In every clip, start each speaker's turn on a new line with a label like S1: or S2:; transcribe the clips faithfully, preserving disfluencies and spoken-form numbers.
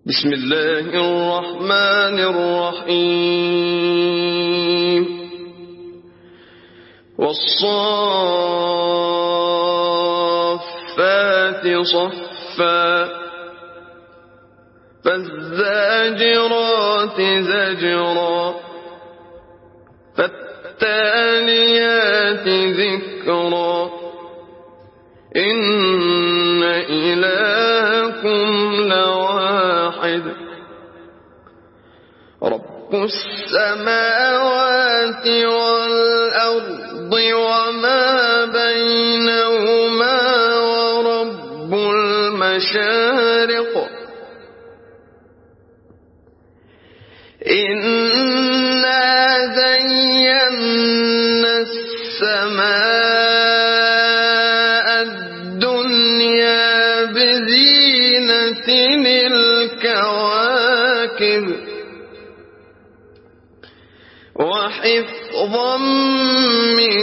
S1: بسم الله الرحمن الرحيم والصافات صفا فالزاجرات زجرا فالتاليات ذكرا إن إلهكم لواحد رب السماوات والأرض وما بينهما ورب المشارق إنا زينا السماء الدنيا بزينة الكواكب وحفظا من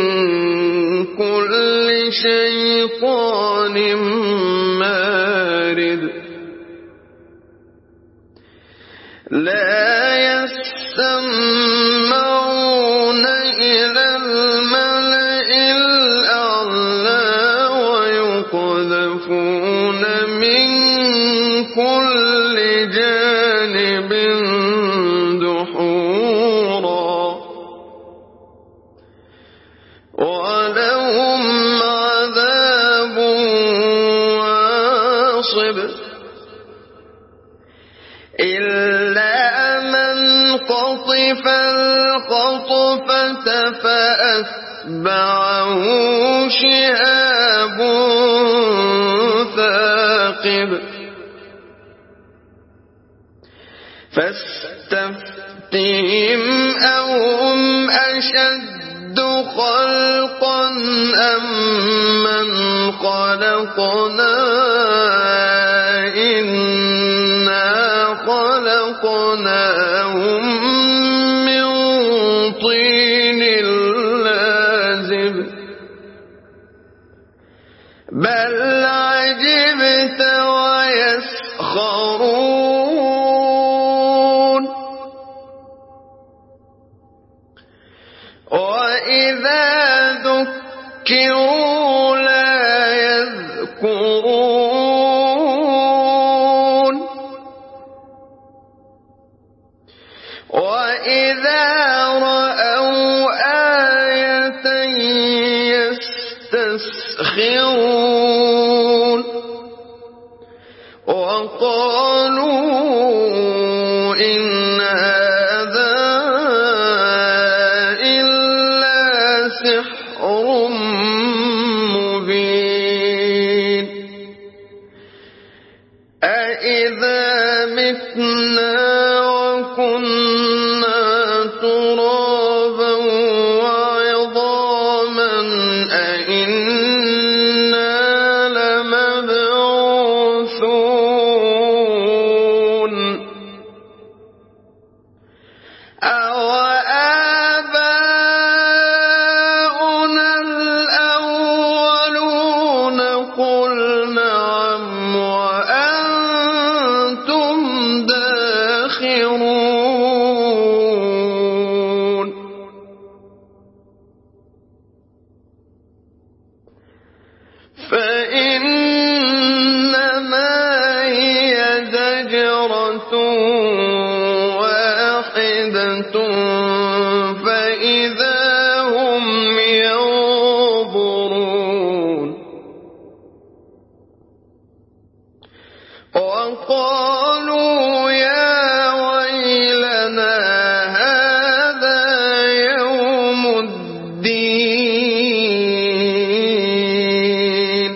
S1: كل شيطان مارد لا يستمعون إلى الملأ الأعلى ويقذفون من كل جانب دحورا ولهم عذاب واصب إلا من قطف الخطفة فأتبعه شهاب ثاقب فاستفتهم أهم أشد خلقا أم من خلقنا إنا خلقناهم من طين لازب بل عجبت ويسخرون وإذا ذكروا لا يذكرون وإذا رأوا آية يستسخرون وقالوا إن هذا إلا سحر مبين أإذا متنا وكنا ترابا وعظاما أإنا لمبعوثون أوآباؤنا الأولون قل نعم وأنتم داخرون فإنما هي زجرة واحدة فإذا هم ينظرون وقالوا يا ويلنا هذا يوم الدين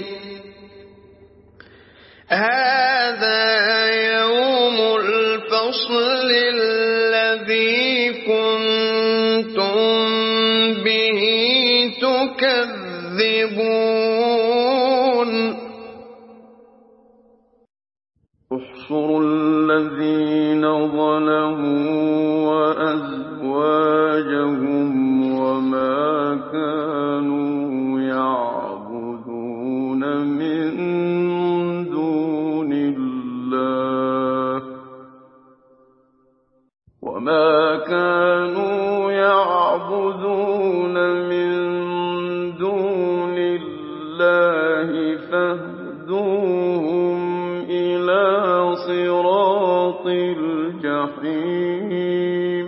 S1: هذا يوم الفصل الذي كنتم به تكذبون احشروا الذين ظلموا وأزواجهم وما كانوا يعبدون من دون الله وما كانوا يعبدون من دون الله فاهدوهم إلى صراط الجحيم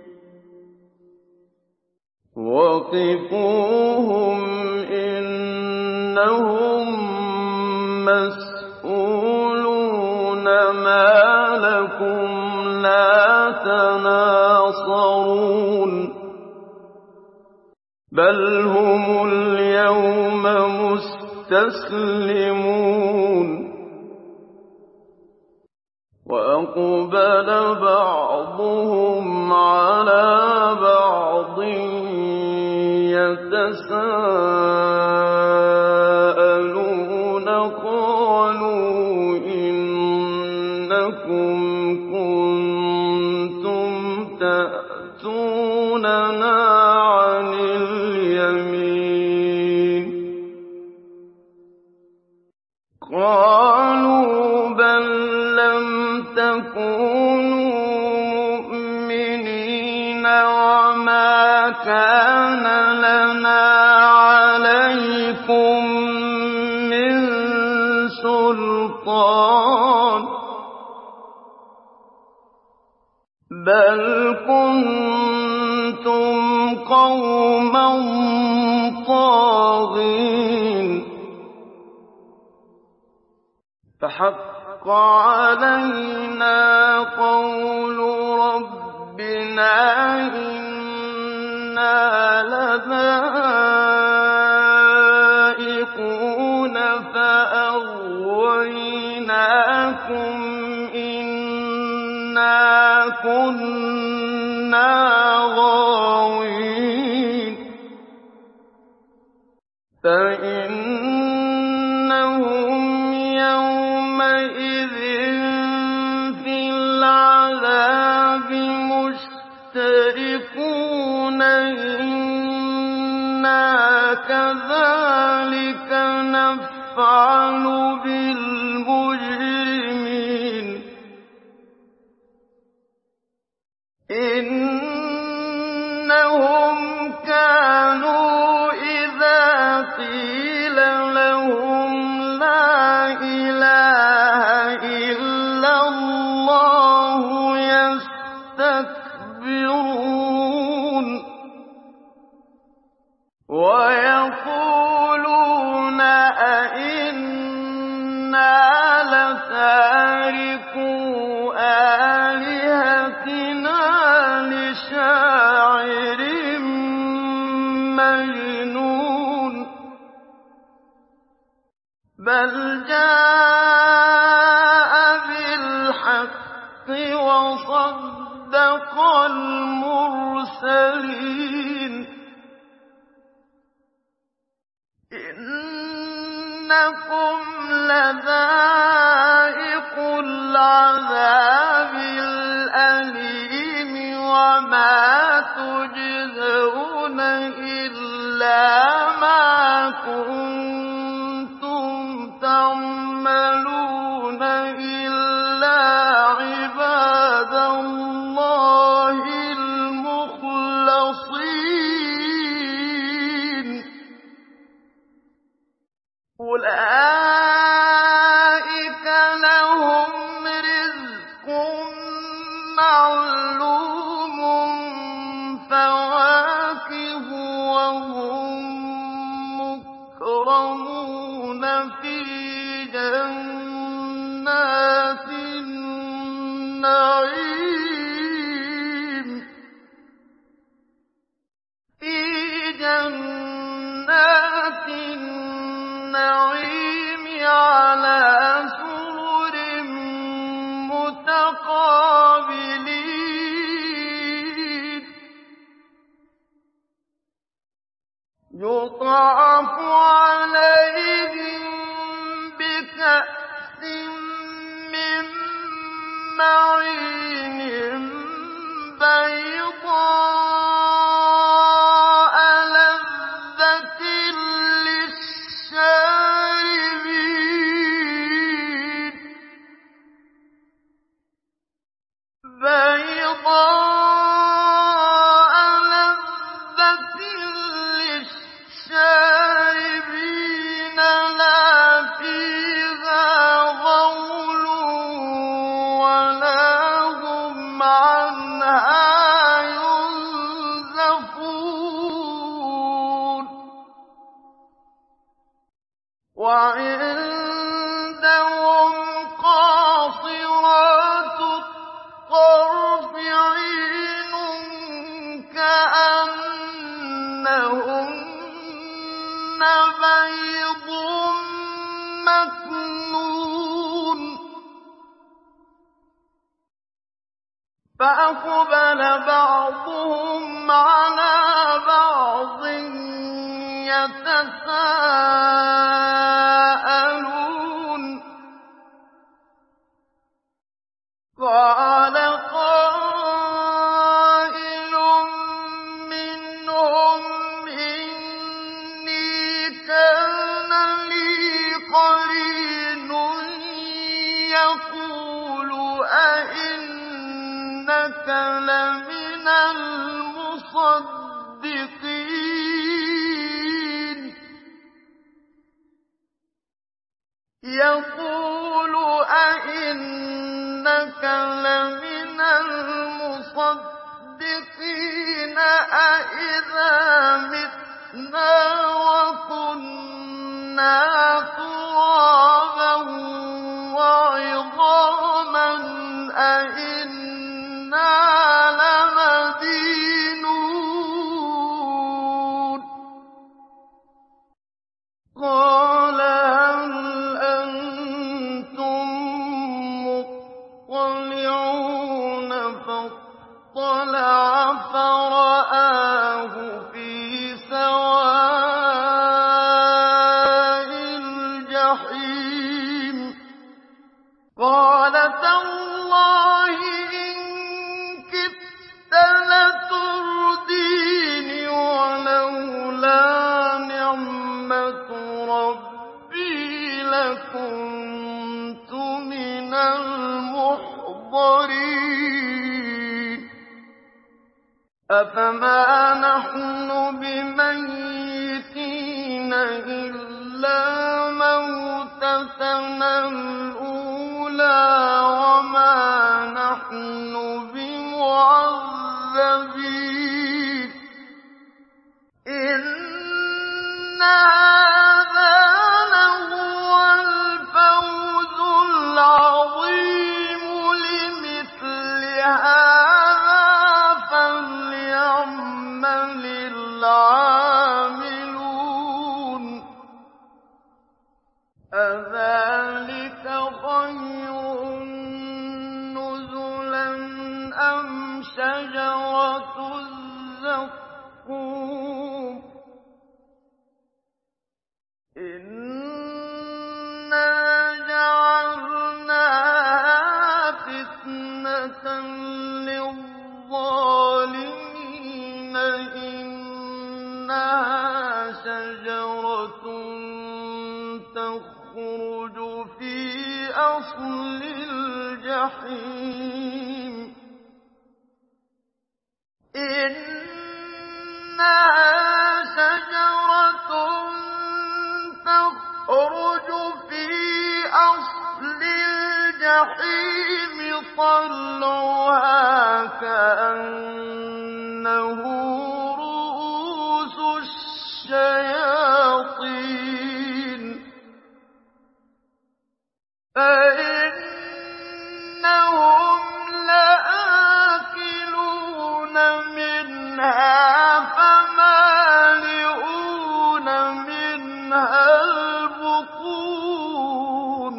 S1: وقفوهم إنهم مسئولون ما لكم لا تناصرون بل هم اليوم مستسلمون وأقبل بعضهم على بعض يتساءلون قالوا إنكم كنتم تأتوننا عن اليمين قالوا بل لم تكونوا مؤمنين وما كان لنا عليكم من سلطان بل كنتم قوما طاغين فحق علينا قول ربنا إنا لذائقون فأغويناكم إنا كنا غاوين فإنهم يومئذ في العذاب مشتركون إنا كذلك نفعل بالمجرمين إنهم كانوا إذا قيل لهم لا إله إلا الله يستكبرون ويقولون أئنا لتاركو آلهتنا لشاعر مجنون بل جاء بالحق وصدق المرسلين إنكم لذائق العذاب الأليم وما تجزون إلا ما كنتم تعملون إلا عباد الله المخلصين أولئك لهم رزق معلوم فواكه وهم مكرمون في جنات النعيم في جنات النعيم على سرر متقابلين يطاف عليهم بكأس من معين بيضاء لذة للشاربين بيضاء ولا هم عنها ينزفون وعندهم قاصرات الطرف عين كأنهن بيض مكنون فأقبل بعضهم على بعض يتساءلون قال قائل منهم إني كان لي قرين يقول أئنك لمن المصدقين يقول أئنك لمن المصدقين أئذا متنا وكنا ترابا وعظاما أئنا لمدينون قال هل أنتم مطلعون فاطلع فرآه في سواء الجحيم قال تالله إن كدت لتردين ولولا نعمة ربي لكنت من المحضرين أفما نحن بميتين إلا موتتنا الأولى وما نحن بمعذبين إن هذا لهو الفوز العظيم لمثل هذا فليعمل العاملون أذلك خير نزلا أم شجرة الزقوم إنا جعلناها فتنة للظالمين إنها شجرة تخرج في أصل الجحيم إنها شجرة تخرج في أصل الجحيم طلعها كأنه رؤوس الشياطين فإنهم لآكلون منها فمالئون منها البطون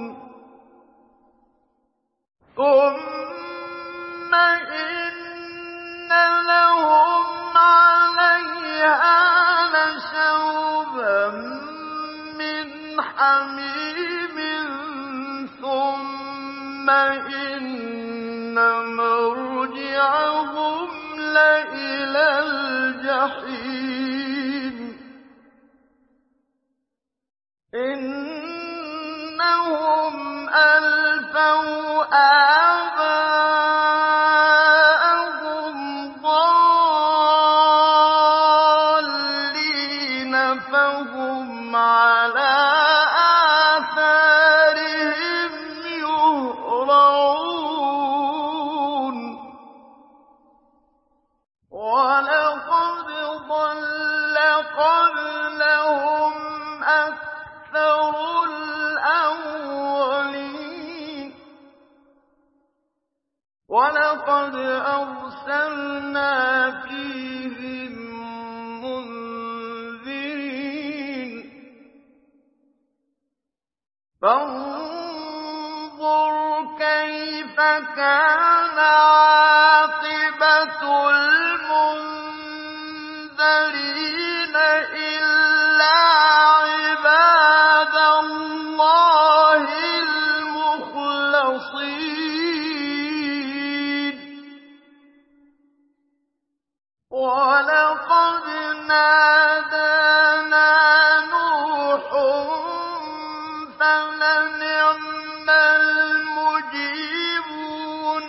S1: ثم إن لهم عليها لشوبا من حميم ثم إن مرجعهم لإلى الجحيم إنهم ألفوا آباءهم ضالين فهم على آثارهم يهرعون وَلَقَدْ أَرْسَلْنَا فِيهِم مُّنذِرِينَ فَانظُرْ كَيْفَ كَانَ عَاقِبَةُ الْمُنذَرِينَ إِلَّا عِبَادَ اللَّهِ الْمُخْلَصِينَ وَلَقَدْ نَادَانَا نُوحٌ فَلَنِعْمَ الْمُجِيبُونَ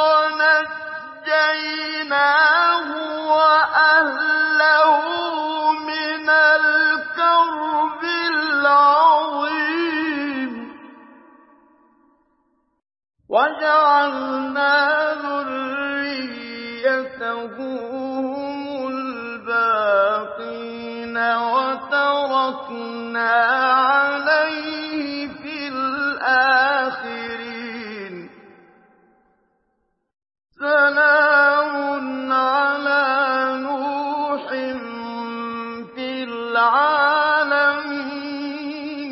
S1: وَنَجَّيْنَاهُ وَأَهْلَهُ مِنَ الْكَرْبِ الْعَظِيمِ وَجَعَلْنَا ذُرِّيَّتَهُ هُمُ الْبَاقِينَ وَتَرَكْنَا عَلَيْهِ فِي الْآخِرِينَ سَلَامٌ عَلَىٰ نُوحٍ فِي الْعَالَمِينَ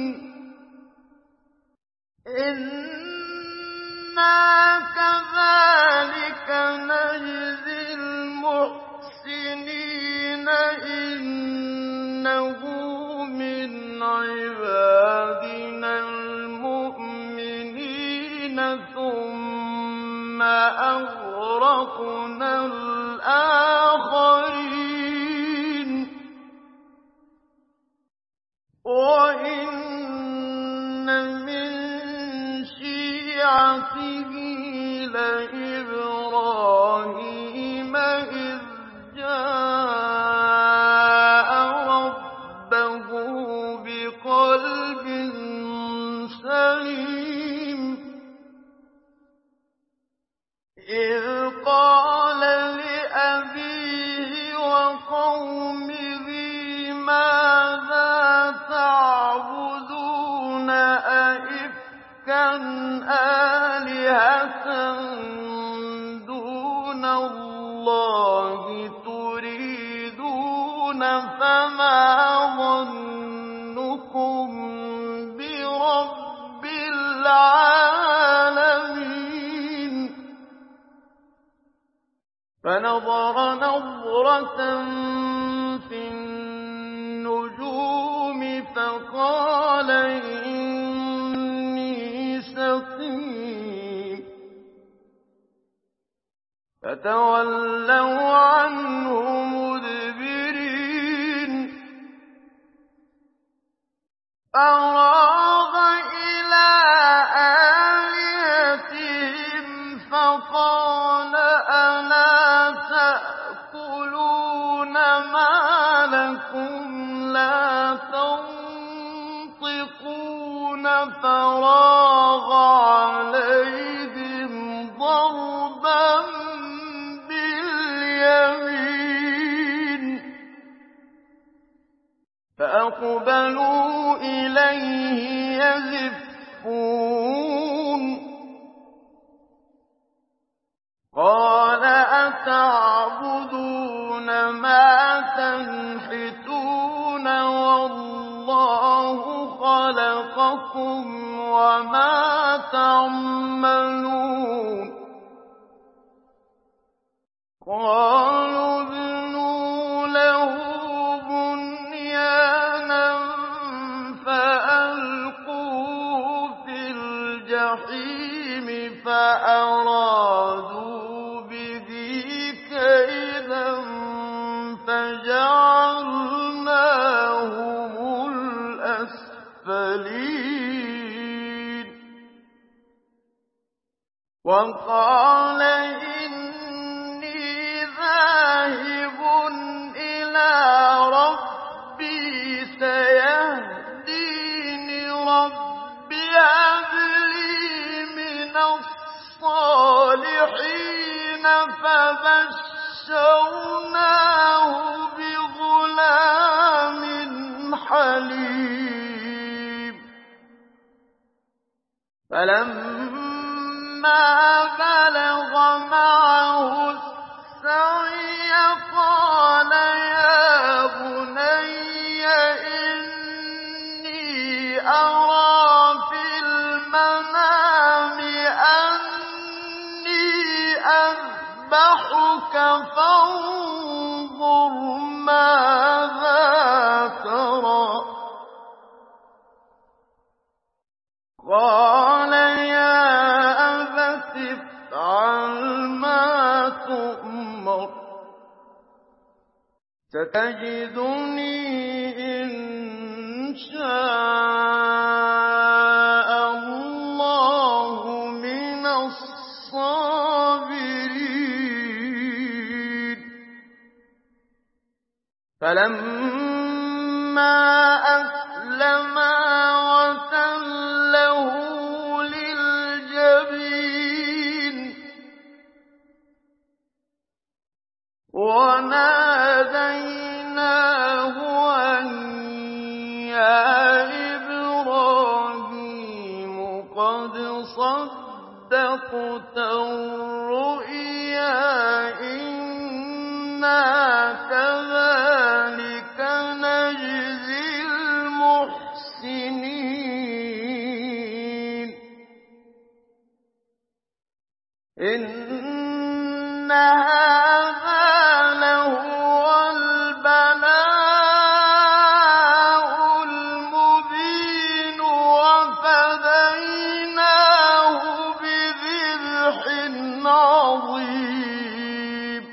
S1: إِنَّا كَذَٰلِكَ نَجْزِي الْمُحْسِنِينَ إِنَّهُ مِنْ عِبَادِنَا الْمُؤْمِنِينَ ثُمَّ أَغْرَقْنَا الْآخَرِينَ وَإِنَّ مِن شِيعَتِهِ لَإِبْرَاهِيمَ إِذْ جَاءَ رَبَّهُ بِقَلْبٍ سَلِيمٍ إِذْ قَالَ لِأَبِيهِ وَقَوْمِهِ مَاذَا تَعْبُدُونَ أَئِفْكًا آلِهَةً دُونَ اللَّهِ تُرِيدُونَ فَمَا ظَنُّكُم بِرَبِّ الْعَالَمِينَ فَنَظَرَ نَظْرَةً فِي النُّجُومِ فَقَالَ إِنِّي سَقِيمٌ فَتَوَلَّوْا عَنْهُ مُدْبِرِينَ فَرَاغَ إِلَىٰ آلِهَتِهِمْ فَقَالَ أَلَا تَأْكُلُونَ مَا لَكُمْ لَا تَنطِقُونَ فَرَاغَ عَلَيْهِمْ ضَرْبًا بِالْيَمِينِ فَأَقْبَلُوا إِلَيْهِ يَزِفُّونَ قَالَ أَتَعْبُدُونَ مَا تَنْحِتُونَ وَاللَّهُ خَلَقَكُمْ وَمَا تَعْمَلُونَ قَالُوا ابْنُوا لَهُ بُنْيَانًا فَأَلْقُوهُ فِي الْجَحِيمِ فَأَرَادُوا بِهِ كَيْدًا فَجَعَلْنَاهُمُ الْأَسْفَلِينَ وَقَالَ إِنِّي ذَاهِبٌ إِلَىٰ رَبِّي سَيَهْدِينِ رَبِّ هَبْ لِي مِنَ الصَّالِحِينَ فَبَشَّرْنَاهُ بِغُلَامٍ حَلِيمٍ فَلَمَّا بلغ معه السعي قال يا بني إني أرى في المنام أني أذبحك فانظر ماذا ترى قال يا أبت افعل ما تؤمر ستجدني إن شاء الله من الصابرين فلما أسلما وتله للجبين وناديناه أن يا إبراهيم قد صدقت الرؤيا إنا كذلك نجزي المحسنين إن هذا لهو البلاء المبين وفديناه بذبح عظيم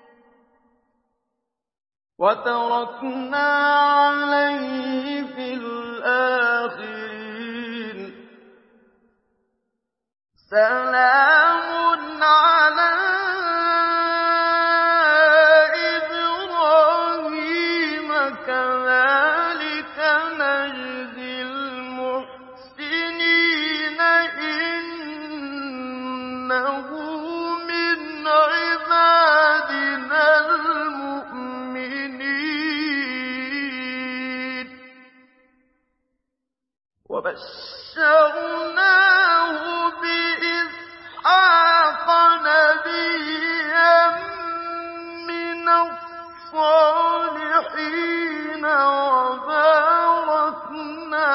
S1: وتركنا عليه في الآخرين سلام على إبراهيم كذلك نجزي المحسنين إنه من عبادنا المؤمنين وبشرناه بإسحاق نبيا من الصالحين وباركنا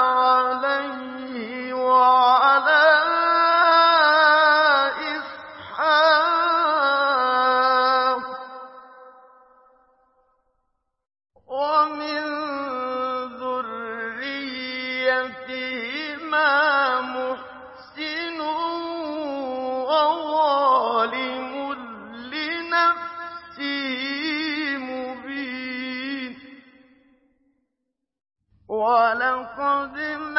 S1: عليه وعلى إسحاق ومن ذريتهما محسن وظالم لنفسه مبين ولقد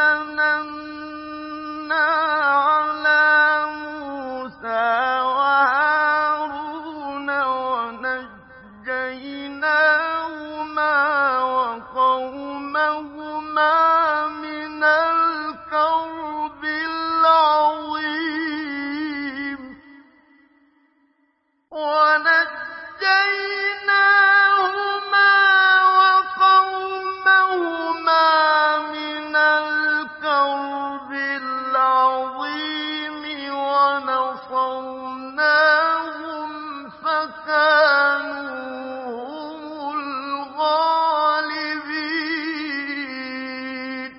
S1: مننا على موسى وهارون ونجيناهما وقومهما من الكرب العظيم ونجيناهما وقومهما من الكرب العظيم ونصرناهم فكانوا هم الغالبين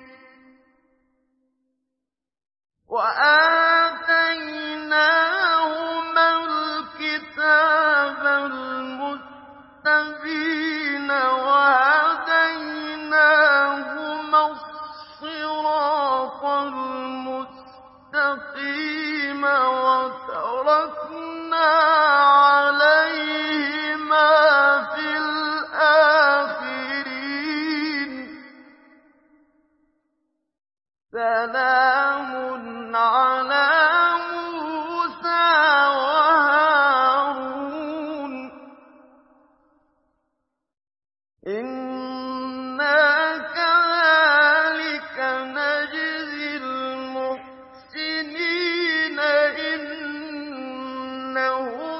S1: وآتيناهما الكتاب المستبين وهديناهما الصراط المستقيم وتركنا عليهما في الآخرين سلام على موسى وهارون إنا كذلك نجزي المحسنين إنه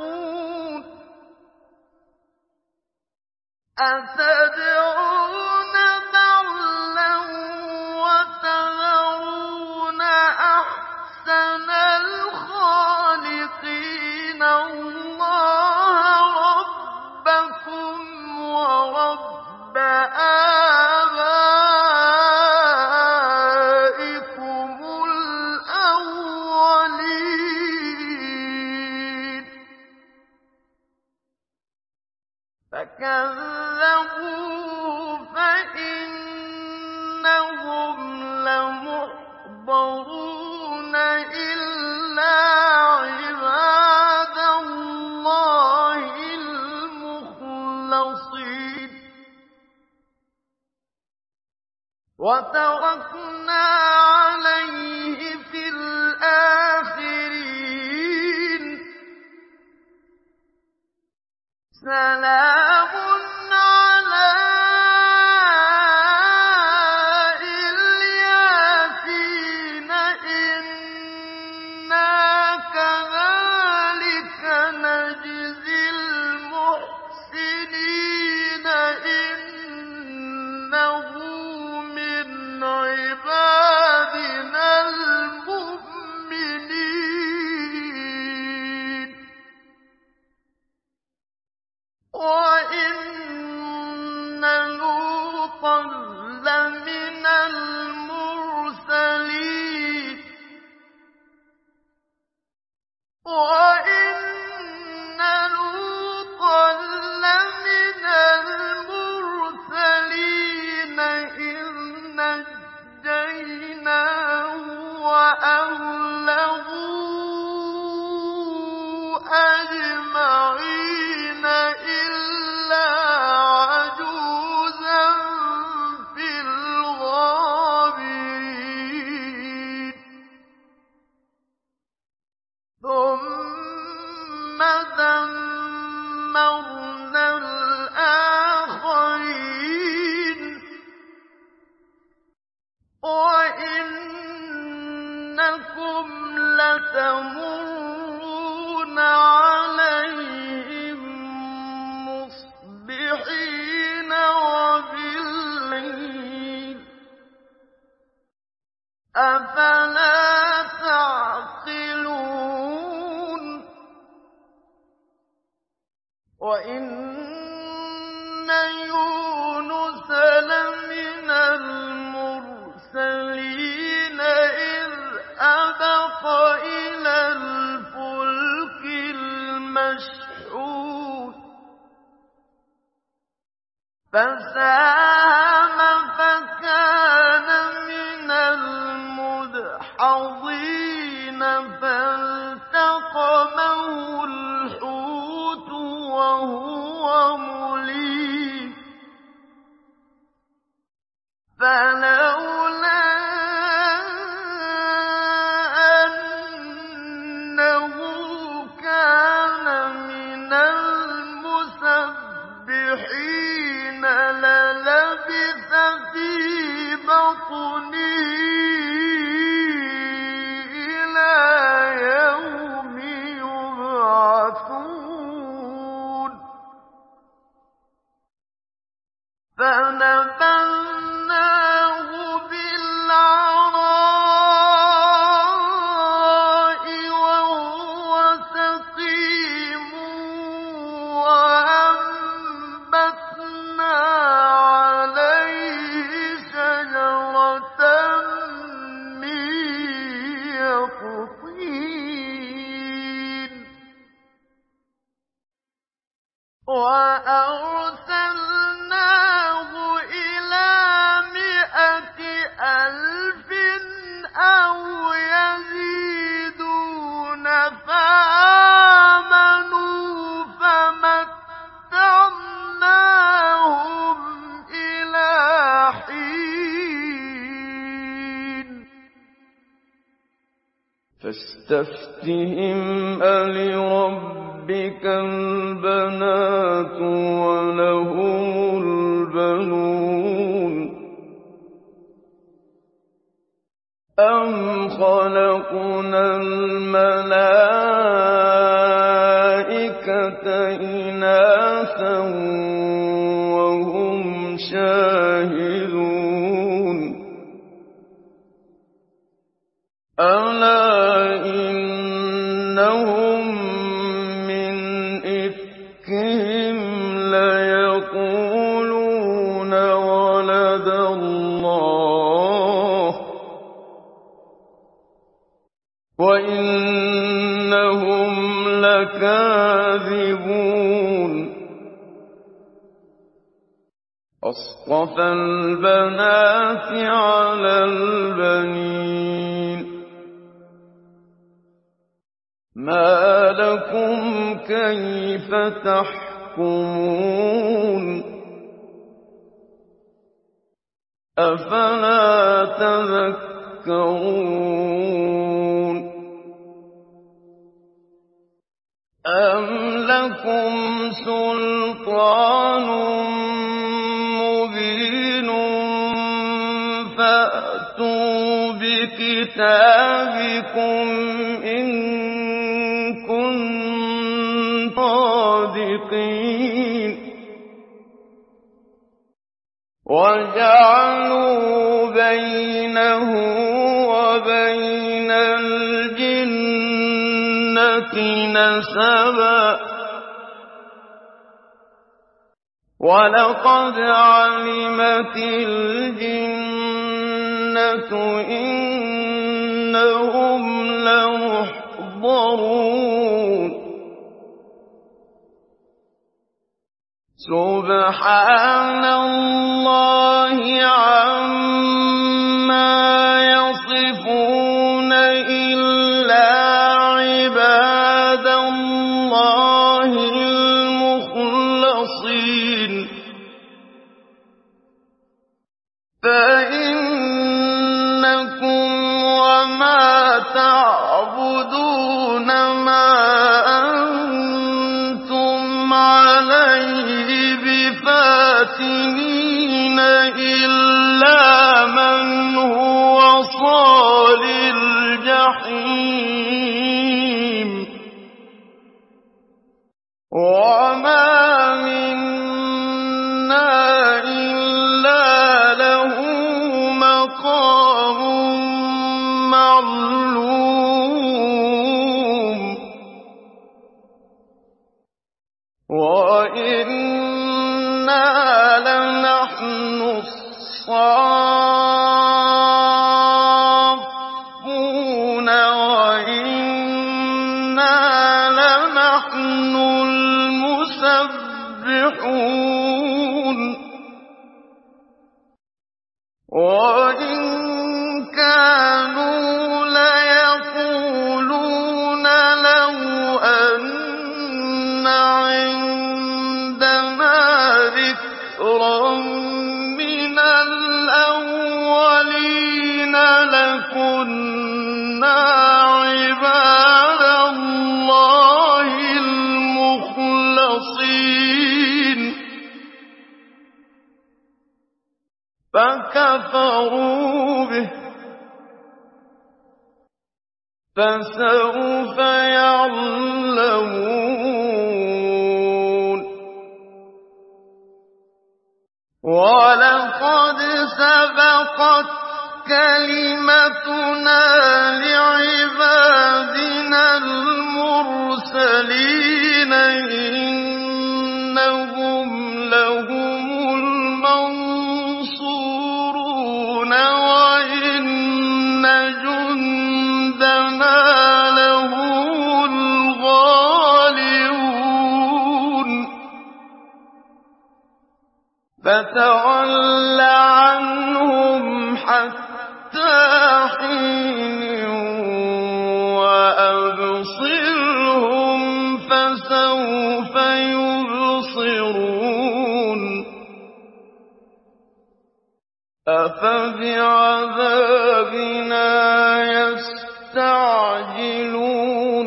S1: تتقون أتدعون بعلا وتذرون أحسن الخالقين الله ربكم ورب آبائكم الأولين فكذبوه فإنهم لمحضرون إلا عباد الله المخلصين وتركنا عليه في الآخرين سلام على الياسين إنا كذلك نجزي المحسنين إنه من عبادنا المؤمنين وإن لوطا لمن المرسلين وإن لوطا لمن المرسلين إذ نجيناه وأهله أجمعين إلا عجوزا في الغابرين ثم دمرنا الآخرين وإنكم لتمرون عليهم مصبحين وبالليل أفلا تعقلون وإن يونس لمن المرسلين إذ أبق إلى الفلك المشحون فساهم فكان من المدحضين فالتقمه الحوت وهو مليم فلولا أنه كان من المسبحين للبث في بطنه إلى يوم يبعثون فنبذناه بالعراء وهو سقيم وأنبتنا عليه شجرة من يقطين وأرسلناه إلى مائة ألف أو يزيدون فآمنوا فمتعناهم إلى حين فاستفتهم ألربك البنات ولهم البنون أم خلقنا الملائكة الْمَلَائِكَةَ إِنَاثًا وَهُمْ شَاهِدُونَ أَلَا إِنَّهُم مِّنْ إِفْكِهِمْ لَيَقُولُونَ وَلَدَ اللَّهُ وَإِنَّهُمْ لَكَاذِبُونَ أَصْطَفَى الْبَنَاتِ عَلَى الْبَنِينَ مَا لَكُمْ كَيْفَ تَحْكُمُونَ أَفَلَا تَذَكَّرُونَ أَمْ لَكُمْ سُلْطَانٌ مُّبِينٌ فَأْتُوا بِكِتَابِكُمْ إِن كُنتُمْ صَادِقِينَ وَجَعَلُوا بَيْنَهُ وَبَيْنَ الْجِنَّةِ نَسَبًا وَلَقَدْ عَلِمَتِ الْجِنَّةُ إِنَّهُمْ لَمُحْضَرُونَ سُبْحَانَ اللَّهِ عَمَّا يَصِفُونَ إِلَّا عِبَادَ اللَّهِ الْمُخْلَصِينَ فَإِنَّكُمْ وَمَا تَعْبُدُونَ مَا أَنتُمْ عَلَيْهِ بِفَاتِنِينَ إِلَّا مَنْ هُوَ صَالِ الْجَحِيمِ وَمَا مِنَّا إِلَّا لَهُ مَقَامٌ مَّعْلُومٌ وَإِنَّا لَنَحْنُ الصَّافُّونَ وَإِنَّا لَنَحْنُ الْمُسَبِّحُونَ وَإِن كَانُوا لَيَقُولُونَ لَوْ أَنَّ عِندَنَا ذِكْرًا مِّنَ الْأَوَّلِينَ لَكُنَّا عِبَادَ اللَّهِ الْمُخْلَصِينَ فَكَفَرُوا بِهِ فَسَوْفَ يَعْلَمُونَ وَلَقَدْ سَبَقَتْ كَلِمَتُنَا لِعِبَادِنَا الْمُرْسَلِينَ إِنَّهُمْ لَهُمُ الْمَنصُورُونَ وَإِنَّ جُندَنَا لَهُمُ الْغَالِبُونَ فَتَوَلَّ عَنْهُمْ حَتَّىٰ حِينٍ وَأَبْصِرْهُمْ فَسَوْفَ يُبْصِرُونَ أَفَبِعَذَابِنَا يَسْتَعْجِلُونَ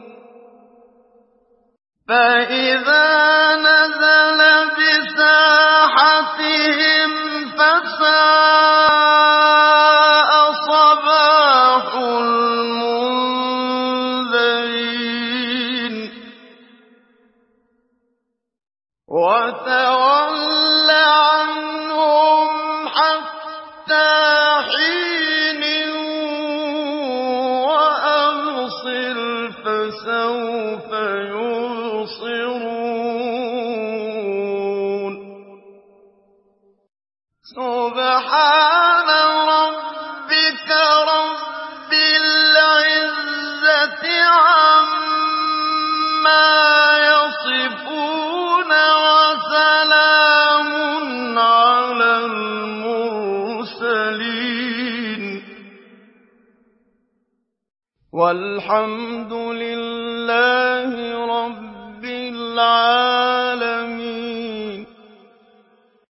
S1: فَإِذَا نَزَلَ بِسَاحَتِهِمْ فَسَاءَ صَبَاحُ الْمُنذَرِينَ وتول عنهم حتى حين وأبصر فسوف يبصرون سبحان ربك رب العزة عما يصفون وسلام على المرسلين والحمد لله رب العالمين.